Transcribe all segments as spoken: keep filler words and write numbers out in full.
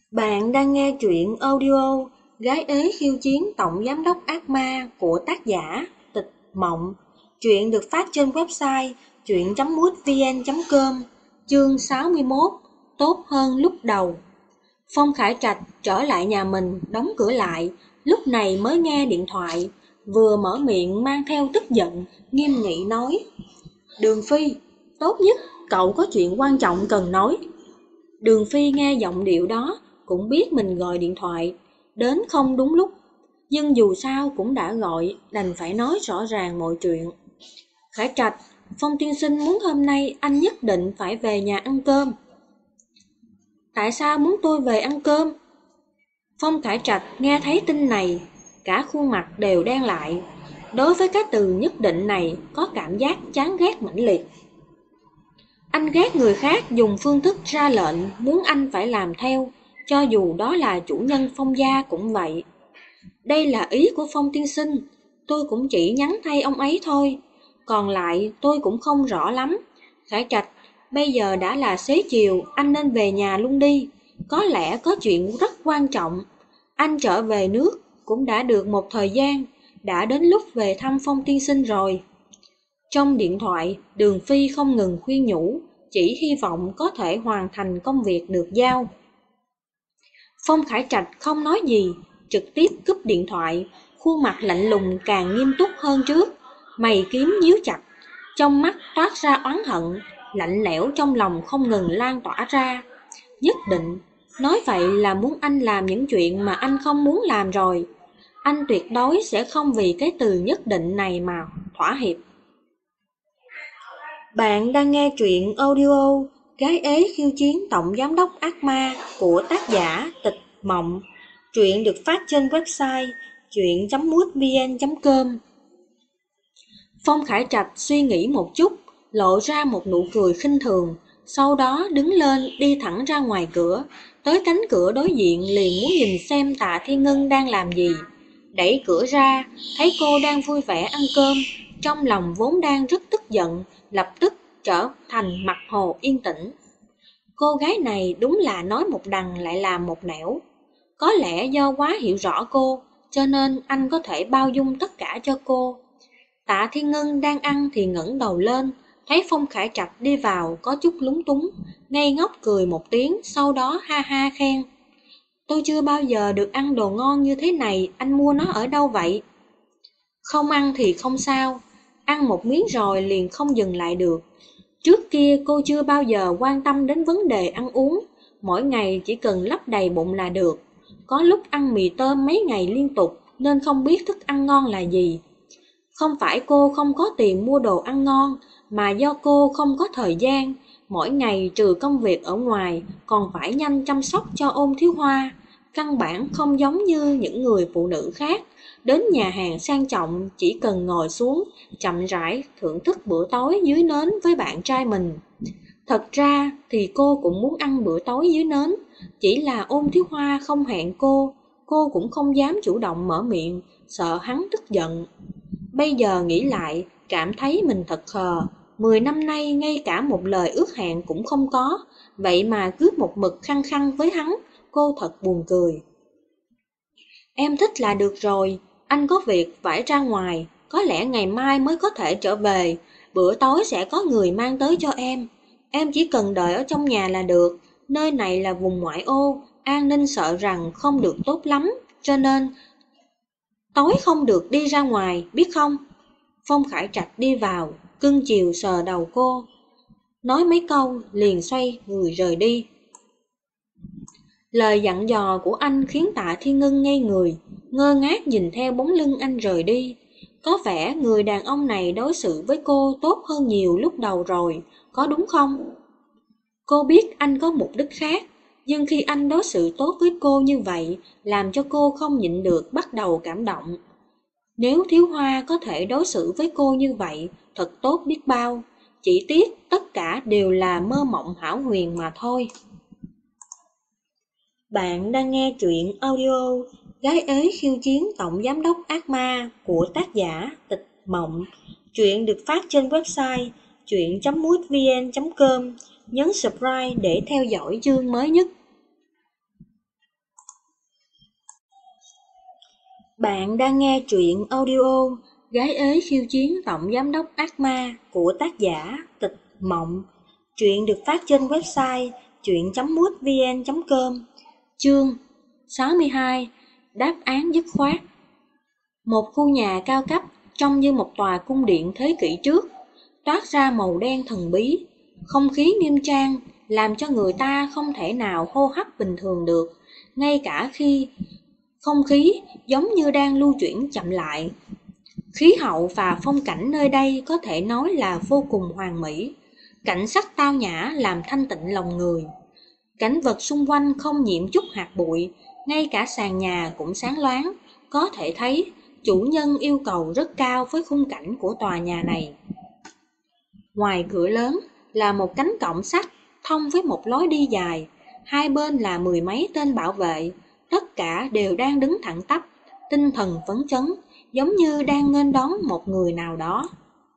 Bạn đang nghe truyện audio Gái ế khiêu chiến tổng giám đốc ác ma của tác giả Tịch Mộng. Truyện được phát trên website truyện chấm mútvn chấm com. Chương sáu mươi mốt. Tốt hơn lúc đầu. Phong Khải Trạch trở lại nhà mình, đóng cửa lại, lúc này mới nghe điện thoại, vừa mở miệng mang theo tức giận, nghiêm nghị nói: Đường Phi, tốt nhất cậu có chuyện quan trọng cần nói. Đường Phi nghe giọng điệu đó cũng biết mình gọi điện thoại đến không đúng lúc, nhưng dù sao cũng đã gọi, đành phải nói rõ ràng mọi chuyện. Khải Trạch, Phong tiên sinh muốn hôm nay anh nhất định phải về nhà ăn cơm. Tại sao muốn tôi về ăn cơm? Phong Khải Trạch nghe thấy tin này, cả khuôn mặt đều đen lại. Đối với cái từ nhất định này có cảm giác chán ghét mãnh liệt. Anh ghét người khác dùng phương thức ra lệnh muốn anh phải làm theo, cho dù đó là chủ nhân Phong gia cũng vậy. Đây là ý của Phong tiên sinh, tôi cũng chỉ nhắn thay ông ấy thôi. Còn lại tôi cũng không rõ lắm. Khải Trạch, bây giờ đã là xế chiều, anh nên về nhà luôn đi. Có lẽ có chuyện rất quan trọng. Anh trở về nước cũng đã được một thời gian, đã đến lúc về thăm Phong tiên sinh rồi. Trong điện thoại, Đường Phi không ngừng khuyên nhủ, chỉ hy vọng có thể hoàn thành công việc được giao. Phong Khải Trạch không nói gì, trực tiếp cúp điện thoại, khuôn mặt lạnh lùng càng nghiêm túc hơn trước, mày kiếm nhíu chặt, trong mắt toát ra oán hận, lạnh lẽo trong lòng không ngừng lan tỏa ra. Nhất định, nói vậy là muốn anh làm những chuyện mà anh không muốn làm rồi. Anh tuyệt đối sẽ không vì cái từ nhất định này mà thỏa hiệp. Bạn đang nghe truyện audio Gái ế khiêu chiến tổng giám đốc ác ma của tác giả Tịch Mộng. Truyện được phát trên website truyện chấm mútvn chấm com. Phong Khải Trạch suy nghĩ một chút, lộ ra một nụ cười khinh thường, sau đó đứng lên đi thẳng ra ngoài cửa, tới cánh cửa đối diện liền muốn nhìn xem Tạ Thiên Ngân đang làm gì. Đẩy cửa ra, thấy cô đang vui vẻ ăn cơm, trong lòng vốn đang rất tức giận, lập tức trở thành mặt hồ yên tĩnh. Cô gái này đúng là nói một đằng lại làm một nẻo. Có lẽ do quá hiểu rõ cô, cho nên anh có thể bao dung tất cả cho cô. Tạ Thiên Ngân đang ăn thì ngẩng đầu lên, thấy Phong Khải Trạch đi vào có chút lúng túng, ngây ngốc cười một tiếng, sau đó ha ha khen. Tôi chưa bao giờ được ăn đồ ngon như thế này, anh mua nó ở đâu vậy? Không ăn thì không sao, ăn một miếng rồi liền không dừng lại được. Trước kia cô chưa bao giờ quan tâm đến vấn đề ăn uống, mỗi ngày chỉ cần lấp đầy bụng là được. Có lúc ăn mì tôm mấy ngày liên tục nên không biết thức ăn ngon là gì. Không phải cô không có tiền mua đồ ăn ngon, mà do cô không có thời gian, mỗi ngày trừ công việc ở ngoài còn phải nhanh chăm sóc cho Ôn Thiếu Hoa. Căn bản không giống như những người phụ nữ khác, đến nhà hàng sang trọng chỉ cần ngồi xuống, chậm rãi thưởng thức bữa tối dưới nến với bạn trai mình. Thật ra thì cô cũng muốn ăn bữa tối dưới nến, chỉ là Ôn Thiếu Hoa không hẹn cô, cô cũng không dám chủ động mở miệng, sợ hắn tức giận. Bây giờ nghĩ lại, cảm thấy mình thật khờ, mười năm nay ngay cả một lời ước hẹn cũng không có, vậy mà cứ một mực khăng khăng với hắn, cô thật buồn cười. Em thích là được rồi, anh có việc phải ra ngoài, có lẽ ngày mai mới có thể trở về, bữa tối sẽ có người mang tới cho em. Em chỉ cần đợi ở trong nhà là được, nơi này là vùng ngoại ô, an ninh sợ rằng không được tốt lắm, cho nên tối không được đi ra ngoài, biết không? Phong Khải Trạch đi vào, cưng chiều sờ đầu cô, nói mấy câu liền xoay người rời đi. Lời dặn dò của anh khiến Tạ Thiên Ngân ngây người, ngơ ngác nhìn theo bóng lưng anh rời đi. Có vẻ người đàn ông này đối xử với cô tốt hơn nhiều lúc đầu rồi, có đúng không? Cô biết anh có mục đích khác, nhưng khi anh đối xử tốt với cô như vậy, làm cho cô không nhịn được bắt đầu cảm động. Nếu Thiếu Hoa có thể đối xử với cô như vậy, thật tốt biết bao. Chỉ tiếc tất cả đều là mơ mộng hão huyền mà thôi. Bạn đang nghe truyện audio Gái ế khiêu chiến tổng giám đốc ác ma của tác giả Tịch Mộng. Truyện được phát trên website truyện chấm mútvn chấm com. Nhấn subscribe để theo dõi chương mới nhất. Bạn đang nghe truyện audio Gái ế khiêu chiến tổng giám đốc ác ma của tác giả Tịch Mộng. Truyện được phát trên website truyện chấm mútvn chấm com. Chương sáu mươi hai. Đáp án dứt khoát. Một khu nhà cao cấp trông như một tòa cung điện thế kỷ trước, toát ra màu đen thần bí, không khí nghiêm trang làm cho người ta không thể nào hô hấp bình thường được, ngay cả khi không khí giống như đang lưu chuyển chậm lại. Khí hậu và phong cảnh nơi đây có thể nói là vô cùng hoàn mỹ, cảnh sắc tao nhã làm thanh tịnh lòng người. Cảnh vật xung quanh không nhiễm chút hạt bụi, ngay cả sàn nhà cũng sáng loáng, có thể thấy chủ nhân yêu cầu rất cao với khung cảnh của tòa nhà này. Ngoài cửa lớn là một cánh cổng sắt thông với một lối đi dài, hai bên là mười mấy tên bảo vệ, tất cả đều đang đứng thẳng tắp, tinh thần phấn chấn, giống như đang nghênh đón một người nào đó.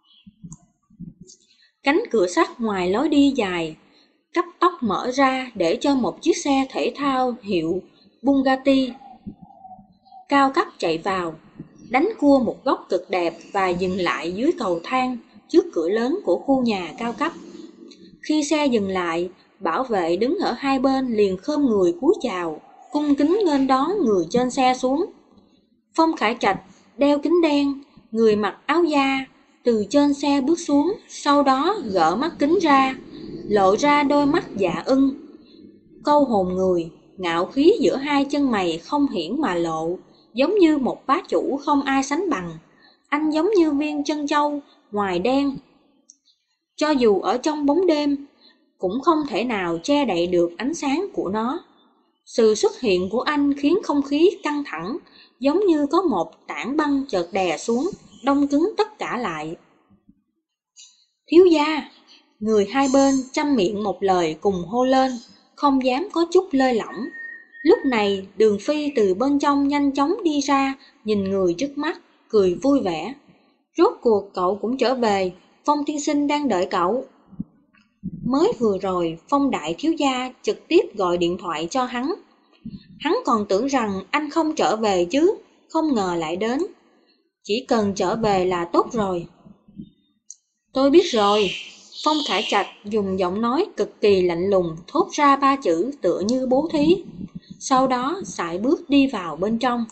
Cánh cửa sắt ngoài lối đi dài cấp tốc mở ra để cho một chiếc xe thể thao hiệu Bugatti cao cấp chạy vào, đánh cua một góc cực đẹp và dừng lại dưới cầu thang trước cửa lớn của khu nhà cao cấp. Khi xe dừng lại, bảo vệ đứng ở hai bên liền khom người cúi chào, cung kính nghênh đón người trên xe xuống. Phong Khải Trạch đeo kính đen, người mặc áo da, từ trên xe bước xuống, sau đó gỡ mắt kính ra, lộ ra đôi mắt dạ ưng, câu hồn người, ngạo khí giữa hai chân mày không hiển mà lộ, giống như một bá chủ không ai sánh bằng. Anh giống như viên trân châu, ngoài đen, cho dù ở trong bóng đêm, cũng không thể nào che đậy được ánh sáng của nó. Sự xuất hiện của anh khiến không khí căng thẳng, giống như có một tảng băng chợt đè xuống, đông cứng tất cả lại. Thiếu gia! Người hai bên chăm miệng một lời cùng hô lên, không dám có chút lơi lỏng. Lúc này Đường Phi từ bên trong nhanh chóng đi ra, nhìn người trước mắt, cười vui vẻ. Rốt cuộc cậu cũng trở về, Phong tiên sinh đang đợi cậu. Mới vừa rồi Phong đại thiếu gia trực tiếp gọi điện thoại cho hắn. Hắn còn tưởng rằng anh không trở về chứ, không ngờ lại đến. Chỉ cần trở về là tốt rồi. Tôi biết rồi. Phong Khải Trạch dùng giọng nói cực kỳ lạnh lùng thốt ra ba chữ tựa như bố thí, sau đó sải bước đi vào bên trong.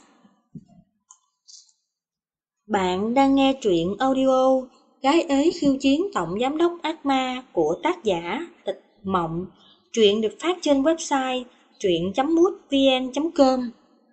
Bạn đang nghe truyện audio Gái ế khiêu chiến tổng giám đốc ác ma của tác giả Tịch Mộng. Truyện được phát trên website truyện chấm mútvn chấm com.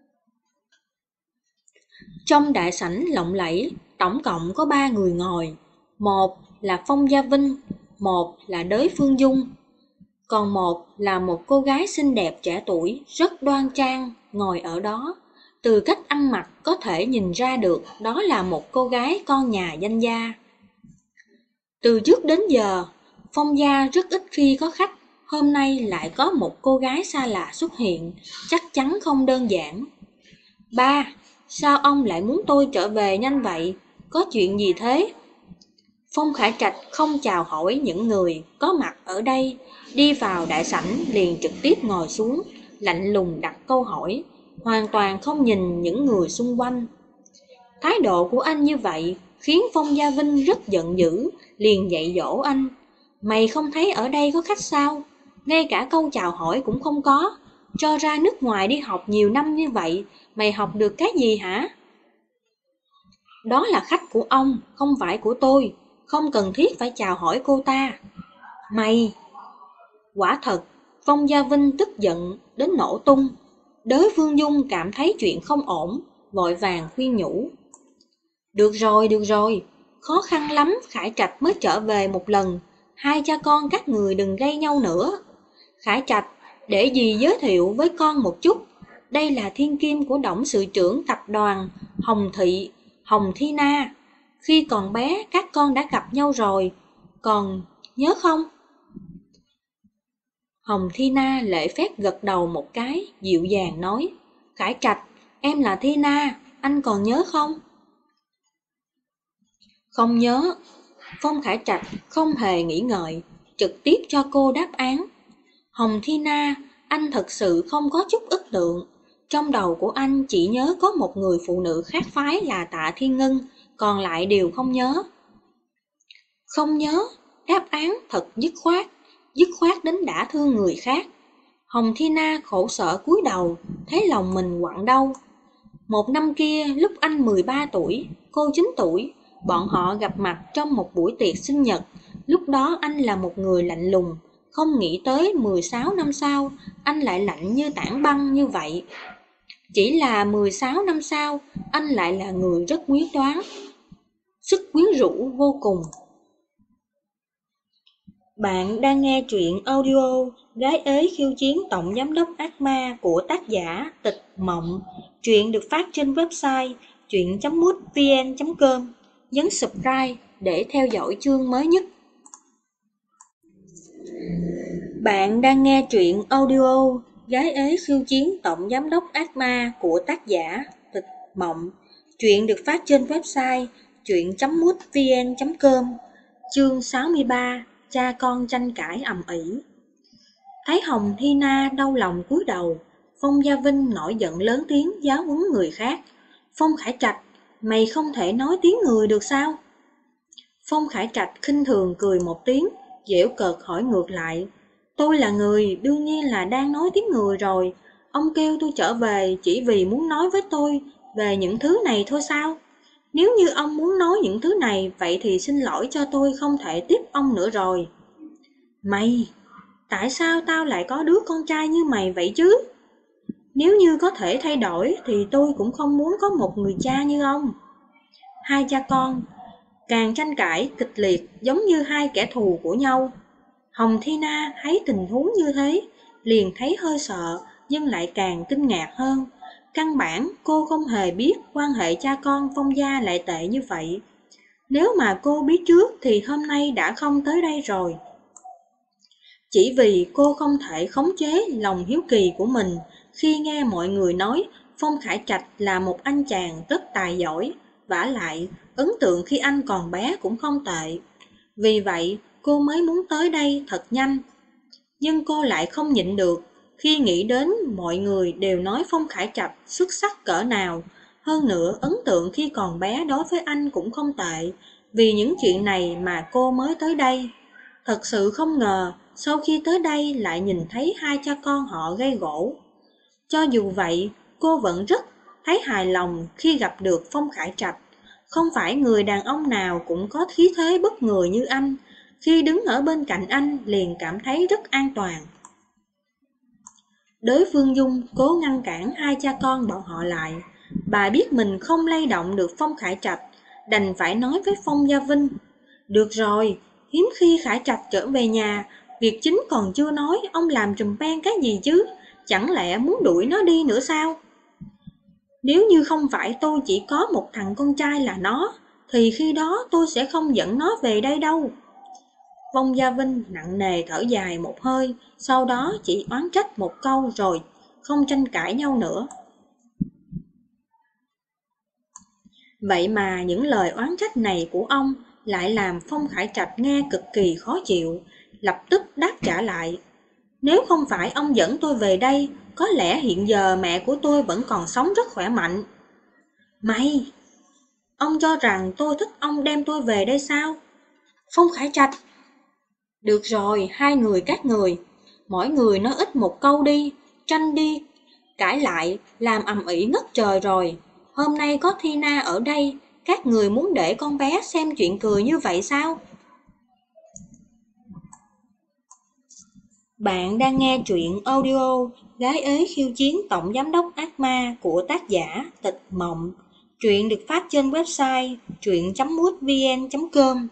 Trong đại sảnh lộng lẫy, tổng cộng có ba người ngồi. Một là Phong Gia Vinh, một là Đới Phương Dung, còn một là một cô gái xinh đẹp trẻ tuổi, rất đoan trang, ngồi ở đó. Từ cách ăn mặc có thể nhìn ra được đó là một cô gái con nhà danh gia. Từ trước đến giờ, Phong gia rất ít khi có khách, hôm nay lại có một cô gái xa lạ xuất hiện, chắc chắn không đơn giản. Ba, sao ông lại muốn tôi trở về nhanh vậy? Có chuyện gì thế? Phong Khải Trạch không chào hỏi những người có mặt ở đây, đi vào đại sảnh liền trực tiếp ngồi xuống, lạnh lùng đặt câu hỏi, hoàn toàn không nhìn những người xung quanh. Thái độ của anh như vậy khiến Phong Gia Vinh rất giận dữ, liền dạy dỗ anh. Mày không thấy ở đây có khách sao? Ngay cả câu chào hỏi cũng không có. Cho ra nước ngoài đi học nhiều năm như vậy, mày học được cái gì hả? Đó là khách của ông, không phải của tôi. Không cần thiết phải chào hỏi cô ta. Mày! Quả thật, Phong Gia Vinh tức giận đến nổ tung. Đới Phương Dung cảm thấy chuyện không ổn, vội vàng khuyên nhủ. Được rồi, được rồi, khó khăn lắm Khải Trạch mới trở về một lần, hai cha con các người đừng gây nhau nữa. Khải Trạch, để dì giới thiệu với con một chút, đây là thiên kim của董sự trưởng tập đoàn Hồng Thị, Hồng Thi Na. Khi còn bé các con đã gặp nhau rồi, còn nhớ không? Hồng Thi Na lễ phép gật đầu một cái, dịu dàng nói, Khải Trạch, em là Thi Na, anh còn nhớ không? Không nhớ. Phong Khải Trạch không hề nghĩ ngợi, trực tiếp cho cô đáp án. Hồng Thi Na, anh thật sự không có chút ấn tượng. Trong đầu của anh chỉ nhớ có một người phụ nữ khác phái là Tạ Thiên Ngân, còn lại đều không nhớ. Không nhớ, đáp án thật dứt khoát, dứt khoát đến đã thương người khác. Hồng Thi Na khổ sở cúi đầu, thấy lòng mình quặn đau. Một năm kia, lúc anh mười ba tuổi, cô chín tuổi, bọn họ gặp mặt trong một buổi tiệc sinh nhật. Lúc đó anh là một người lạnh lùng, không nghĩ tới mười sáu năm sau, anh lại lạnh như tảng băng như vậy. Chỉ là mười sáu năm sau, anh lại là người rất quyết đoán, sức quyến rũ vô cùng. Bạn đang nghe truyện audio Gái ế khiêu chiến tổng giám đốc ác ma của tác giả Tịch Mộng. Truyện được phát trên website truyện chấm mútvn chấm com. Nhấn subscribe để theo dõi chương mới nhất. Bạn đang nghe truyện audio Gái ế khiêu chiến tổng giám đốc ác ma của tác giả Tịch Mộng. Truyện được phát trên website truyện chấm mútvn chấm com. Chương sáu mươi ba. Cha con tranh cãi ầm ĩ. Thấy Hồng Thi Na đau lòng cúi đầu, Phong Gia Vinh nổi giận lớn tiếng giáo huấn người khác. Phong Khải Trạch, mày không thể nói tiếng người được sao? Phong Khải Trạch khinh thường cười một tiếng, giễu cợt hỏi ngược lại. Tôi là người, đương nhiên là đang nói tiếng người rồi. Ông kêu tôi trở về chỉ vì muốn nói với tôi về những thứ này thôi sao? Nếu như ông muốn nói những thứ này, vậy thì xin lỗi cho tôi không thể tiếp ông nữa rồi. Mày, tại sao tao lại có đứa con trai như mày vậy chứ? Nếu như có thể thay đổi thì tôi cũng không muốn có một người cha như ông. Hai cha con càng tranh cãi kịch liệt giống như hai kẻ thù của nhau. Hồng Thi Na thấy tình huống như thế, liền thấy hơi sợ nhưng lại càng kinh ngạc hơn. Căn bản cô không hề biết quan hệ cha con Phong gia lại tệ như vậy. Nếu mà cô biết trước thì hôm nay đã không tới đây rồi. Chỉ vì cô không thể khống chế lòng hiếu kỳ của mình khi nghe mọi người nói Phong Khải Trạch là một anh chàng rất tài giỏi, vả lại ấn tượng khi anh còn bé cũng không tệ. Vì vậy cô mới muốn tới đây thật nhanh. Nhưng cô lại không nhịn được khi nghĩ đến mọi người đều nói Phong Khải Trạch xuất sắc cỡ nào. Hơn nữa ấn tượng khi còn bé đối với anh cũng không tệ. Vì những chuyện này mà cô mới tới đây. Thật sự không ngờ sau khi tới đây lại nhìn thấy hai cha con họ gây gổ. Cho dù vậy cô vẫn rất thấy hài lòng khi gặp được Phong Khải Trạch. Không phải người đàn ông nào cũng có khí thế bất ngờ như anh. Khi đứng ở bên cạnh anh liền cảm thấy rất an toàn. Đới Phương Dung cố ngăn cản hai cha con bọn họ lại. Bà biết mình không lay động được Phong Khải Trạch, đành phải nói với Phong Gia Vinh. Được rồi, hiếm khi Khải Trạch trở về nhà, việc chính còn chưa nói, ông làm trùm beng cái gì chứ? Chẳng lẽ muốn đuổi nó đi nữa sao? Nếu như không phải tôi chỉ có một thằng con trai là nó, thì khi đó tôi sẽ không dẫn nó về đây đâu. Phong Gia Vinh nặng nề thở dài một hơi, sau đó chỉ oán trách một câu rồi không tranh cãi nhau nữa. Vậy mà những lời oán trách này của ông lại làm Phong Khải Trạch nghe cực kỳ khó chịu, lập tức đáp trả lại. Nếu không phải ông dẫn tôi về đây, có lẽ hiện giờ mẹ của tôi vẫn còn sống rất khỏe mạnh. Mày, ông cho rằng tôi thích ông đem tôi về đây sao? Phong Khải Trạch. Được rồi, hai người các người, mỗi người nói ít một câu đi, tranh đi, cãi lại, làm ầm ĩ ngất trời rồi. Hôm nay có Thi Na ở đây, các người muốn để con bé xem chuyện cười như vậy sao? Bạn đang nghe truyện audio Gái ế khiêu chiến tổng giám đốc ác ma của tác giả Tịch Mộng. Truyện được phát trên website truyện chấm mútvn chấm com.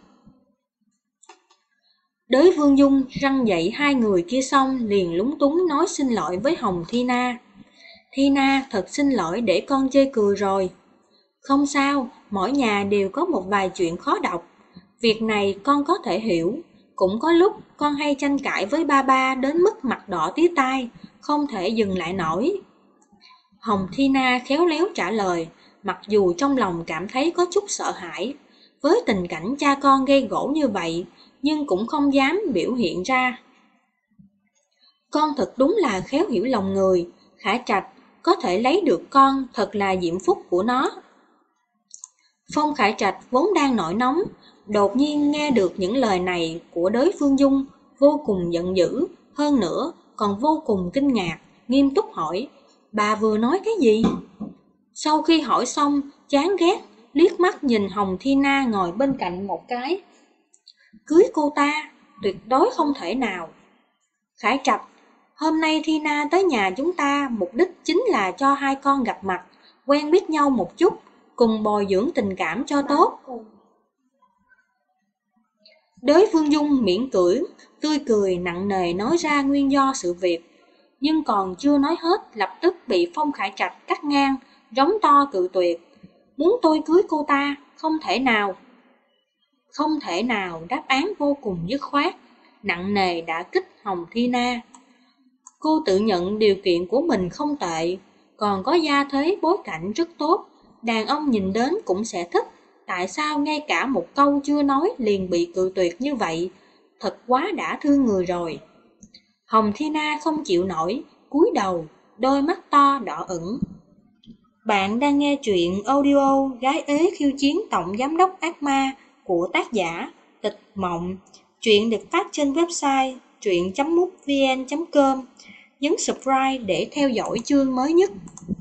Đới Vương Dung răn dạy hai người kia xong liền lúng túng nói xin lỗi với Hồng Thi Na. Thi Na thật xin lỗi để con chê cười rồi. Không sao, mỗi nhà đều có một vài chuyện khó đọc. Việc này con có thể hiểu. Cũng có lúc con hay tranh cãi với ba ba đến mức mặt đỏ tía tai, không thể dừng lại nổi. Hồng Thi Na khéo léo trả lời, mặc dù trong lòng cảm thấy có chút sợ hãi. Với tình cảnh cha con gây gổ như vậy, nhưng cũng không dám biểu hiện ra. Con thật đúng là khéo hiểu lòng người, Khải Trạch, có thể lấy được con thật là diễm phúc của nó. Phong Khải Trạch vốn đang nổi nóng, đột nhiên nghe được những lời này của Đới Phương Dung, vô cùng giận dữ, hơn nữa còn vô cùng kinh ngạc, nghiêm túc hỏi, bà vừa nói cái gì? Sau khi hỏi xong, chán ghét, liếc mắt nhìn Hồng Thi Na ngồi bên cạnh một cái. Cưới cô ta, tuyệt đối không thể nào. Khải Trạch, hôm nay Thi Na tới nhà chúng ta, mục đích chính là cho hai con gặp mặt, quen biết nhau một chút, cùng bồi dưỡng tình cảm cho tốt. Đới Phương Dung miễn cưỡng, tươi cười nặng nề nói ra nguyên do sự việc, nhưng còn chưa nói hết, lập tức bị Phong Khải Trạch cắt ngang, rống to cự tuyệt. Muốn tôi cưới cô ta, không thể nào. Không thể nào, đáp án vô cùng dứt khoát, nặng nề đã kích Hồng Thi Na. Cô tự nhận điều kiện của mình không tệ, còn có gia thế bối cảnh rất tốt, đàn ông nhìn đến cũng sẽ thích. Tại sao ngay cả một câu chưa nói liền bị cự tuyệt như vậy? Thật quá đã thương người rồi. Hồng Thi Na không chịu nổi, cúi đầu, đôi mắt to đỏ ửng. Bạn đang nghe truyện audio Gái ế khiêu chiến tổng giám đốc ác ma của tác giả Tịch Mộng. Truyện được phát trên website truyện chấm mútvn chấm com. Nhấn subscribe để theo dõi chương mới nhất.